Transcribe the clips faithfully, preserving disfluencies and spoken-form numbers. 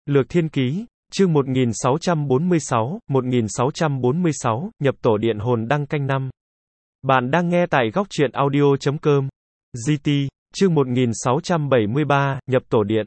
Lược Thiên Ký, chương một nghìn sáu trăm bốn mươi sáu, một nghìn sáu trăm bốn mươi sáu, nhập tổ điện hồn đăng canh năm. Bạn đang nghe tại góc truyện audio chấm com. giê tê, chương một nghìn sáu trăm bảy mươi ba, nhập tổ điện.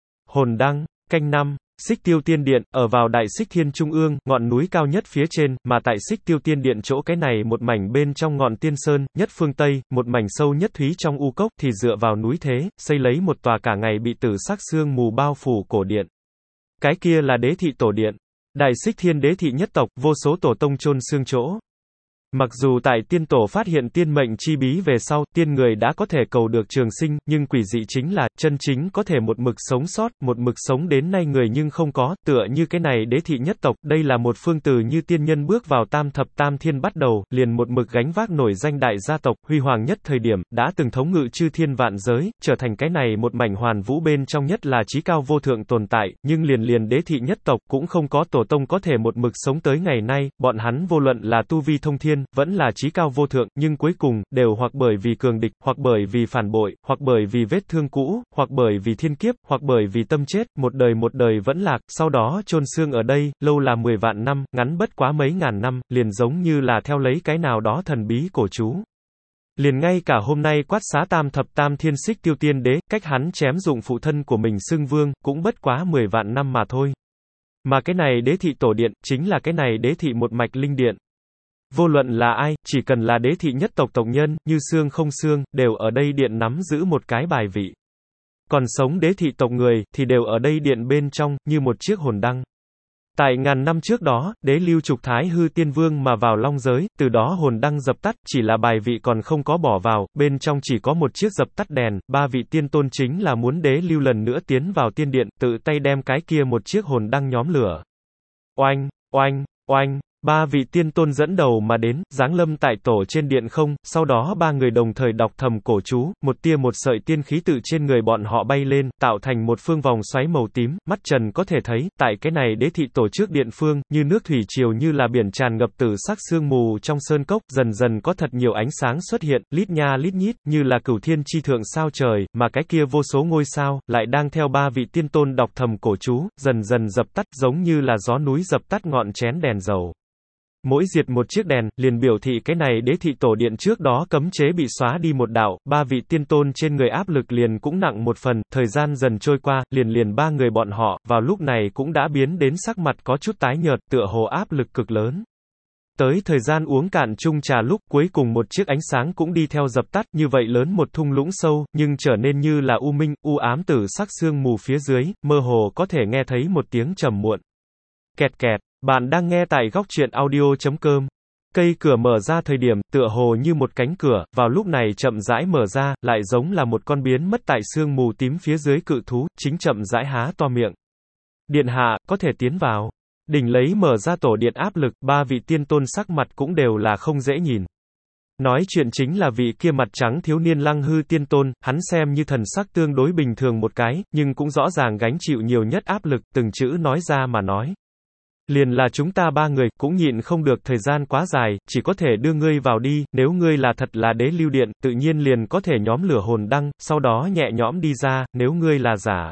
Hồn đăng, canh năm. Xích Tiêu Tiên Điện, ở vào Đại Xích Thiên Trung ương, ngọn núi cao nhất phía trên, mà tại Xích Tiêu Tiên Điện chỗ cái này một mảnh bên trong ngọn Tiên Sơn, nhất phương Tây, một mảnh sâu nhất thúy trong u cốc, thì dựa vào núi thế, xây lấy một tòa cả ngày bị tử sắc sương mù bao phủ cổ điện. Cái kia là Đế Thị Tổ Điện. Đại Xích Thiên Đế Thị nhất tộc, vô số tổ tông chôn xương chỗ. Mặc dù tại tiên tổ phát hiện tiên mệnh chi bí về sau, tiên người đã có thể cầu được trường sinh, nhưng quỷ dị chính là, chân chính có thể một mực sống sót, một mực sống đến nay người nhưng không có, tựa như cái này Đế Thị nhất tộc, đây là một phương từ như tiên nhân bước vào tam thập tam thiên bắt đầu, liền một mực gánh vác nổi danh đại gia tộc, huy hoàng nhất thời điểm, đã từng thống ngự chư thiên vạn giới, trở thành cái này một mảnh hoàn vũ bên trong nhất là chí cao vô thượng tồn tại, nhưng liền liền Đế Thị nhất tộc cũng không có tổ tông có thể một mực sống tới ngày nay, bọn hắn vô luận là tu vi thông thiên, vẫn là chí cao vô thượng, nhưng cuối cùng, đều hoặc bởi vì cường địch, hoặc bởi vì phản bội, hoặc bởi vì vết thương cũ, hoặc bởi vì thiên kiếp, hoặc bởi vì tâm chết, một đời một đời vẫn lạc, sau đó chôn xương ở đây, lâu là mười vạn năm, ngắn bất quá mấy ngàn năm, liền giống như là theo lấy cái nào đó thần bí cổ chú. Liền ngay cả hôm nay quát xá tam thập tam thiên Xích Tiêu Tiên Đế, cách hắn chém dụng phụ thân của mình xưng vương, cũng bất quá mười vạn năm mà thôi. Mà cái này Đế Thị Tổ Điện, chính là cái này Đế Thị một mạch linh điện. Vô luận là ai, chỉ cần là Đế Thị nhất tộc tộc nhân, như xương không xương, đều ở đây điện nắm giữ một cái bài vị. Còn sống Đế Thị tộc người, thì đều ở đây điện bên trong, như một chiếc hồn đăng. Tại ngàn năm trước đó, Đế Lưu Trục Thái Hư Tiên Vương mà vào long giới, từ đó hồn đăng dập tắt, chỉ là bài vị còn không có bỏ vào, bên trong chỉ có một chiếc dập tắt đèn, ba vị tiên tôn chính là muốn Đế Lưu lần nữa tiến vào tiên điện, tự tay đem cái kia một chiếc hồn đăng nhóm lửa. Oanh, oanh, oanh. Ba vị tiên tôn dẫn đầu mà đến, giáng lâm tại tổ trên điện không, sau đó ba người đồng thời đọc thầm cổ chú, một tia một sợi tiên khí tự trên người bọn họ bay lên, tạo thành một phương vòng xoáy màu tím, mắt trần có thể thấy, tại cái này Đế Thị tổ trước điện phương, như nước thủy triều như là biển tràn ngập tử sắc sương mù trong sơn cốc, dần dần có thật nhiều ánh sáng xuất hiện, lít nha lít nhít, như là cửu thiên chi thượng sao trời, mà cái kia vô số ngôi sao, lại đang theo ba vị tiên tôn đọc thầm cổ chú, dần dần dập tắt, giống như là gió núi dập tắt ngọn chén đèn dầu. Mỗi diệt một chiếc đèn, liền biểu thị cái này Đế Thị tổ điện trước đó cấm chế bị xóa đi một đạo, ba vị tiên tôn trên người áp lực liền cũng nặng một phần, thời gian dần trôi qua, liền liền ba người bọn họ, vào lúc này cũng đã biến đến sắc mặt có chút tái nhợt, tựa hồ áp lực cực lớn. Tới thời gian uống cạn chung trà lúc cuối cùng một chiếc ánh sáng cũng đi theo dập tắt, như vậy lớn một thung lũng sâu, nhưng trở nên như là u minh, u ám tử sắc sương mù phía dưới, mơ hồ có thể nghe thấy một tiếng trầm muộn. Kẹt kẹt. Bạn đang nghe tại góc truyện audio chấm com. Cây cửa mở ra thời điểm, tựa hồ như một cánh cửa, vào lúc này chậm rãi mở ra, lại giống là một con biến mất tại sương mù tím phía dưới cự thú, chính chậm rãi há to miệng. Điện hạ, có thể tiến vào. Đỉnh lấy mở ra tổ điện áp lực, ba vị tiên tôn sắc mặt cũng đều là không dễ nhìn. Nói chuyện chính là vị kia mặt trắng thiếu niên Lăng Hư Tiên Tôn, hắn xem như thần sắc tương đối bình thường một cái, nhưng cũng rõ ràng gánh chịu nhiều nhất áp lực, từng chữ nói ra mà nói. Liền là chúng ta ba người, cũng nhịn không được thời gian quá dài, chỉ có thể đưa ngươi vào đi, nếu ngươi là thật là Đế Lưu Điện, tự nhiên liền có thể nhóm lửa hồn đăng, sau đó nhẹ nhõm đi ra, nếu ngươi là giả.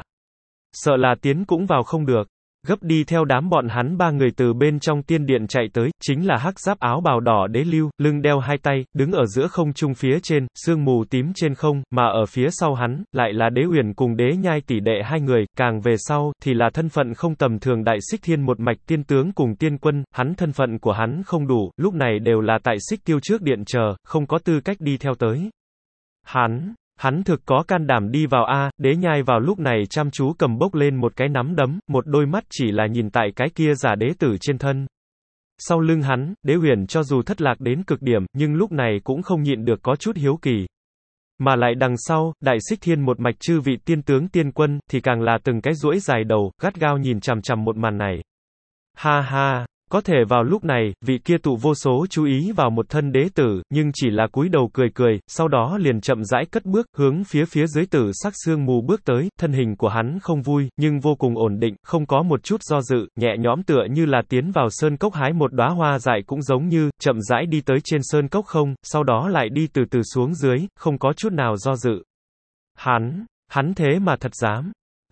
Sợ là tiến cũng vào không được. Gấp đi theo đám bọn hắn ba người từ bên trong tiên điện chạy tới, chính là hắc giáp áo bào đỏ Đế Lưu, lưng đeo hai tay, đứng ở giữa không trung phía trên, sương mù tím trên không, mà ở phía sau hắn, lại là Đế Uyển cùng Đế Nhai tỷ đệ hai người, càng về sau, thì là thân phận không tầm thường Đại Xích Thiên một mạch tiên tướng cùng tiên quân, hắn thân phận của hắn không đủ, lúc này đều là tại Xích Tiêu trước điện chờ, không có tư cách đi theo tới. Hắn... Hắn thực có can đảm đi vào a, Đế Nhai vào lúc này chăm chú cầm bốc lên một cái nắm đấm, một đôi mắt chỉ là nhìn tại cái kia giả đế tử trên thân. Sau lưng hắn, Đế Uyển cho dù thất lạc đến cực điểm, nhưng lúc này cũng không nhịn được có chút hiếu kỳ. Mà lại đằng sau, Đại Xích Thiên một mạch chư vị tiên tướng tiên quân, thì càng là từng cái duỗi dài đầu, gắt gao nhìn chằm chằm một màn này. Ha ha! Có thể vào lúc này, vị kia tụ vô số chú ý vào một thân đế tử, nhưng chỉ là cúi đầu cười cười, sau đó liền chậm rãi cất bước, hướng phía phía dưới tử sắc sương mù bước tới, thân hình của hắn không vui, nhưng vô cùng ổn định, không có một chút do dự, nhẹ nhõm tựa như là tiến vào sơn cốc hái một đóa hoa dại cũng giống như, chậm rãi đi tới trên sơn cốc không, sau đó lại đi từ từ xuống dưới, không có chút nào do dự. Hắn, hắn thế mà thật dám.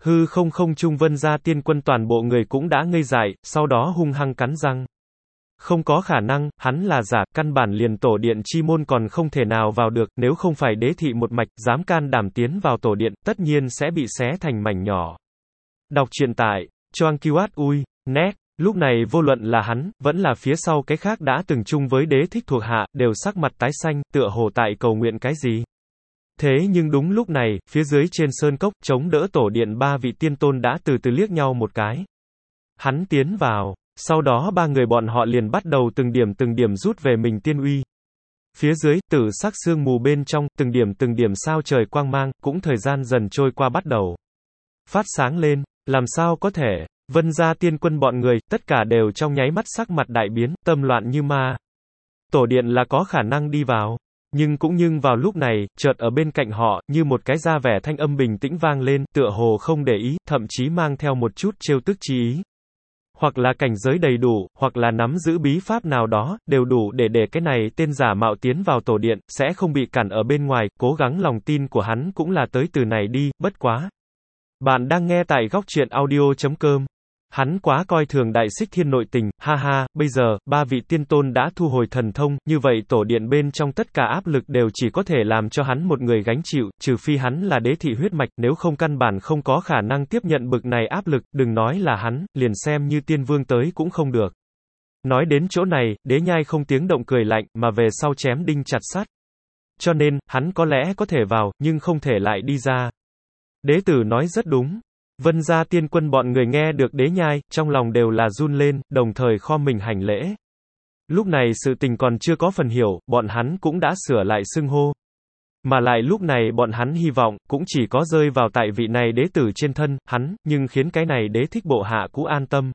Hư không không trung Vân gia tiên quân toàn bộ người cũng đã ngây dại, sau đó hung hăng cắn răng. Không có khả năng, hắn là giả, căn bản liền tổ điện chi môn còn không thể nào vào được, nếu không phải đế thị một mạch, dám can đảm tiến vào tổ điện, tất nhiên sẽ bị xé thành mảnh nhỏ. Đọc truyện tại Choang Kiwat Ui, net, lúc này vô luận là hắn, vẫn là phía sau cái khác đã từng chung với đế thích thuộc hạ, đều sắc mặt tái xanh, tựa hồ tại cầu nguyện cái gì. Thế nhưng đúng lúc này, phía dưới trên sơn cốc, chống đỡ tổ điện ba vị tiên tôn đã từ từ liếc nhau một cái. Hắn tiến vào. Sau đó ba người bọn họ liền bắt đầu từng điểm từng điểm rút về mình tiên uy. Phía dưới, tử sắc sương mù bên trong, từng điểm từng điểm sao trời quang mang, cũng thời gian dần trôi qua bắt đầu phát sáng lên. Làm sao có thể? Vân gia tiên quân bọn người, tất cả đều trong nháy mắt sắc mặt đại biến, tâm loạn như ma. Tổ điện là có khả năng đi vào. Nhưng cũng nhưng vào lúc này, chợt ở bên cạnh họ, như một cái ra vẻ thanh âm bình tĩnh vang lên, tựa hồ không để ý, thậm chí mang theo một chút trêu tức chi ý. Hoặc là cảnh giới đầy đủ, hoặc là nắm giữ bí pháp nào đó, đều đủ để để cái này tên giả mạo tiến vào tổ điện, sẽ không bị cản ở bên ngoài, cố gắng lòng tin của hắn cũng là tới từ này đi, bất quá. Bạn đang nghe tại góc truyện audio chấm com. Hắn quá coi thường đại xích thiên nội tình, ha ha, bây giờ, ba vị tiên tôn đã thu hồi thần thông, như vậy tổ điện bên trong tất cả áp lực đều chỉ có thể làm cho hắn một người gánh chịu, trừ phi hắn là đế thị huyết mạch, nếu không căn bản không có khả năng tiếp nhận bực này áp lực, đừng nói là hắn, liền xem như tiên vương tới cũng không được. Nói đến chỗ này, đế nhai không tiếng động cười lạnh, mà về sau chém đinh chặt sắt. Cho nên, hắn có lẽ có thể vào, nhưng không thể lại đi ra. Đế tử nói rất đúng. Vân gia tiên quân bọn người nghe được đế nhai, trong lòng đều là run lên, đồng thời khom mình hành lễ. Lúc này sự tình còn chưa có phần hiểu, bọn hắn cũng đã sửa lại xưng hô. Mà lại lúc này bọn hắn hy vọng, cũng chỉ có rơi vào tại vị này đế tử trên thân, hắn, nhưng khiến cái này đế thích bộ hạ cũ an tâm.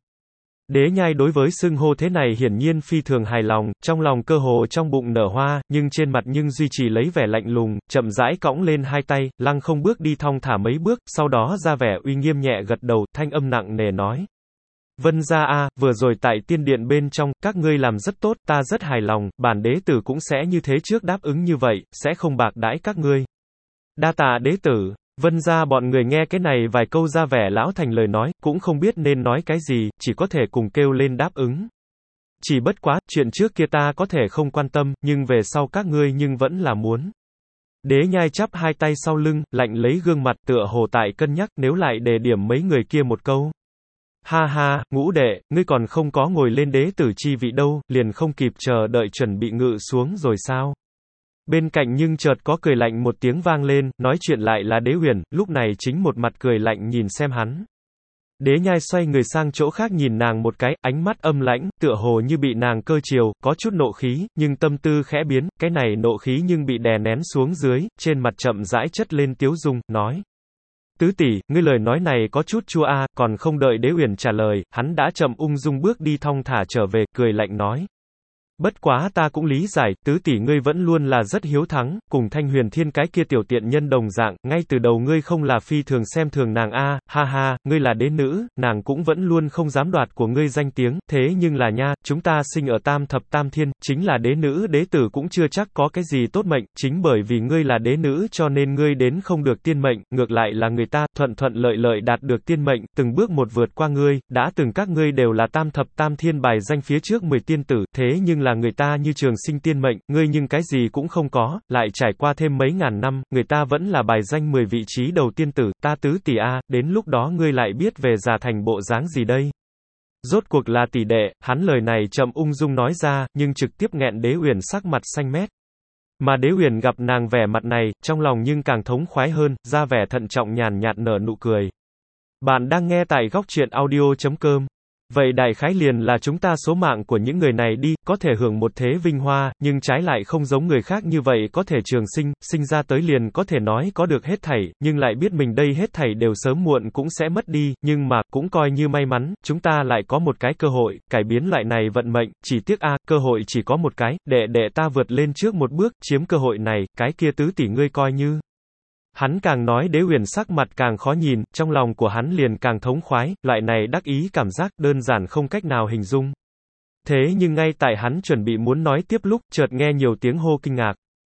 Đế nhai đối với xưng hô thế này hiển nhiên phi thường hài lòng, trong lòng cơ hồ trong bụng nở hoa, nhưng trên mặt nhưng duy trì lấy vẻ lạnh lùng, chậm rãi cõng lên hai tay, lăng không bước đi thong thả mấy bước, sau đó ra vẻ uy nghiêm nhẹ gật đầu, thanh âm nặng nề nói. Vân gia a, vừa rồi tại tiên điện bên trong, các ngươi làm rất tốt, ta rất hài lòng, bản đế tử cũng sẽ như thế trước đáp ứng như vậy, sẽ không bạc đãi các ngươi. Đa tạ đế tử. Vân gia bọn người nghe cái này vài câu ra vẻ lão thành lời nói, cũng không biết nên nói cái gì, chỉ có thể cùng kêu lên đáp ứng. Chỉ bất quá, chuyện trước kia ta có thể không quan tâm, nhưng về sau các ngươi nhưng vẫn là muốn. Đế nhai chắp hai tay sau lưng, lạnh lấy gương mặt tựa hồ tại cân nhắc nếu lại đề điểm mấy người kia một câu. Ha ha, ngũ đệ, ngươi còn không có ngồi lên đế tử chi vị đâu, liền không kịp chờ đợi chuẩn bị ngự xuống rồi sao? Bên cạnh nhưng chợt có cười lạnh một tiếng vang lên, nói chuyện lại là Đế Huyền, lúc này chính một mặt cười lạnh nhìn xem hắn. Đế nhai xoay người sang chỗ khác nhìn nàng một cái, ánh mắt âm lãnh, tựa hồ như bị nàng cơ chiều, có chút nộ khí, nhưng tâm tư khẽ biến, cái này nộ khí nhưng bị đè nén xuống dưới, trên mặt chậm rãi chất lên tiếu dung, nói. Tứ tỷ, ngươi lời nói này có chút chua a, còn không đợi Đế Huyền trả lời, hắn đã chậm ung dung bước đi thong thả trở về, cười lạnh nói. Bất quá ta cũng lý giải, tứ tỷ ngươi vẫn luôn là rất hiếu thắng, cùng Thanh Huyền Thiên cái kia tiểu tiện nhân đồng dạng, ngay từ đầu ngươi không là phi thường xem thường nàng a, ha ha, ngươi là đế nữ, nàng cũng vẫn luôn không dám đoạt của ngươi danh tiếng, thế nhưng là nha, chúng ta sinh ở tam thập tam thiên, chính là đế nữ đế tử cũng chưa chắc có cái gì tốt mệnh, chính bởi vì ngươi là đế nữ cho nên ngươi đến không được tiên mệnh, ngược lại là người ta, thuận thuận lợi lợi đạt được tiên mệnh, từng bước một vượt qua ngươi, đã từng các ngươi đều là tam thập tam thiên bài danh phía trước mười tiên tử, thế nhưng là người ta như trường sinh tiên mệnh, ngươi nhưng cái gì cũng không có, lại trải qua thêm mấy ngàn năm, người ta vẫn là bài danh mười vị trí đầu tiên tử, ta tứ tỷ a, đến lúc đó ngươi lại biết về già thành bộ dáng gì đây. Rốt cuộc là tỷ đệ, hắn lời này chậm ung dung nói ra, nhưng trực tiếp nghẹn Đế Uyển sắc mặt xanh mét. Mà Đế Uyển gặp nàng vẻ mặt này, trong lòng nhưng càng thống khoái hơn, ra vẻ thận trọng nhàn nhạt nở nụ cười. Bạn đang nghe tại góc truyện audio chấm com. Vậy đại khái liền là chúng ta số mạng của những người này đi, có thể hưởng một thế vinh hoa, nhưng trái lại không giống người khác như vậy có thể trường sinh, sinh ra tới liền có thể nói có được hết thảy, nhưng lại biết mình đây hết thảy đều sớm muộn cũng sẽ mất đi, nhưng mà, cũng coi như may mắn, chúng ta lại có một cái cơ hội, cải biến loại này vận mệnh, chỉ tiếc a, cơ hội chỉ có một cái, để để ta vượt lên trước một bước, chiếm cơ hội này, cái kia tứ tỷ ngươi coi như. Hắn càng nói Đế Huyền sắc mặt càng khó nhìn, trong lòng của hắn liền càng thống khoái, loại này đắc ý cảm giác đơn giản không cách nào hình dung. Thế nhưng ngay tại hắn chuẩn bị muốn nói tiếp lúc, chợt nghe nhiều tiếng hô kinh ngạc.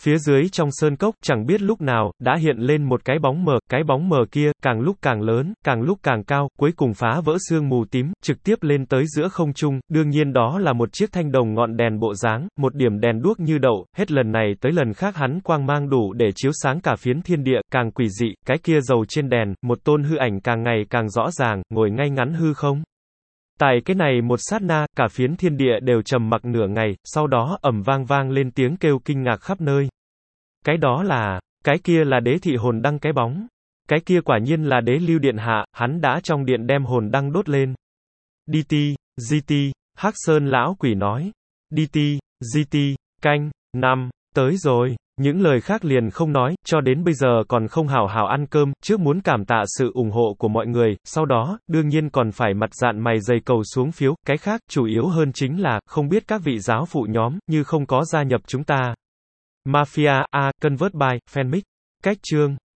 Phía dưới trong sơn cốc, chẳng biết lúc nào, đã hiện lên một cái bóng mờ, cái bóng mờ kia, càng lúc càng lớn, càng lúc càng cao, cuối cùng phá vỡ sương mù tím, trực tiếp lên tới giữa không trung, đương nhiên đó là một chiếc thanh đồng ngọn đèn bộ dáng, một điểm đèn đuốc như đậu, hết lần này tới lần khác hắn quang mang đủ để chiếu sáng cả phiến thiên địa, càng quỷ dị, cái kia dầu trên đèn, một tôn hư ảnh càng ngày càng rõ ràng, ngồi ngay ngắn hư không. Tại cái này một sát na, cả phiến thiên địa đều trầm mặc nửa ngày, sau đó ầm vang vang lên tiếng kêu kinh ngạc khắp nơi. Cái đó là, cái kia là đế thị hồn đăng cái bóng. Cái kia quả nhiên là đế lưu điện hạ, hắn đã trong điện đem hồn đăng đốt lên. đê tê, giê tê, Hắc Sơn lão quỷ nói. đê tê, giê tê, canh, năm, tới rồi. Những lời khác liền không nói, cho đến bây giờ còn không hào hào ăn cơm, trước muốn cảm tạ sự ủng hộ của mọi người, sau đó, đương nhiên còn phải mặt dạn mày dày cầu xuống phiếu, cái khác, chủ yếu hơn chính là, không biết các vị giáo phụ nhóm, như không có gia nhập chúng ta. Mafia, A, Convert by, Fanmic. Cách chương.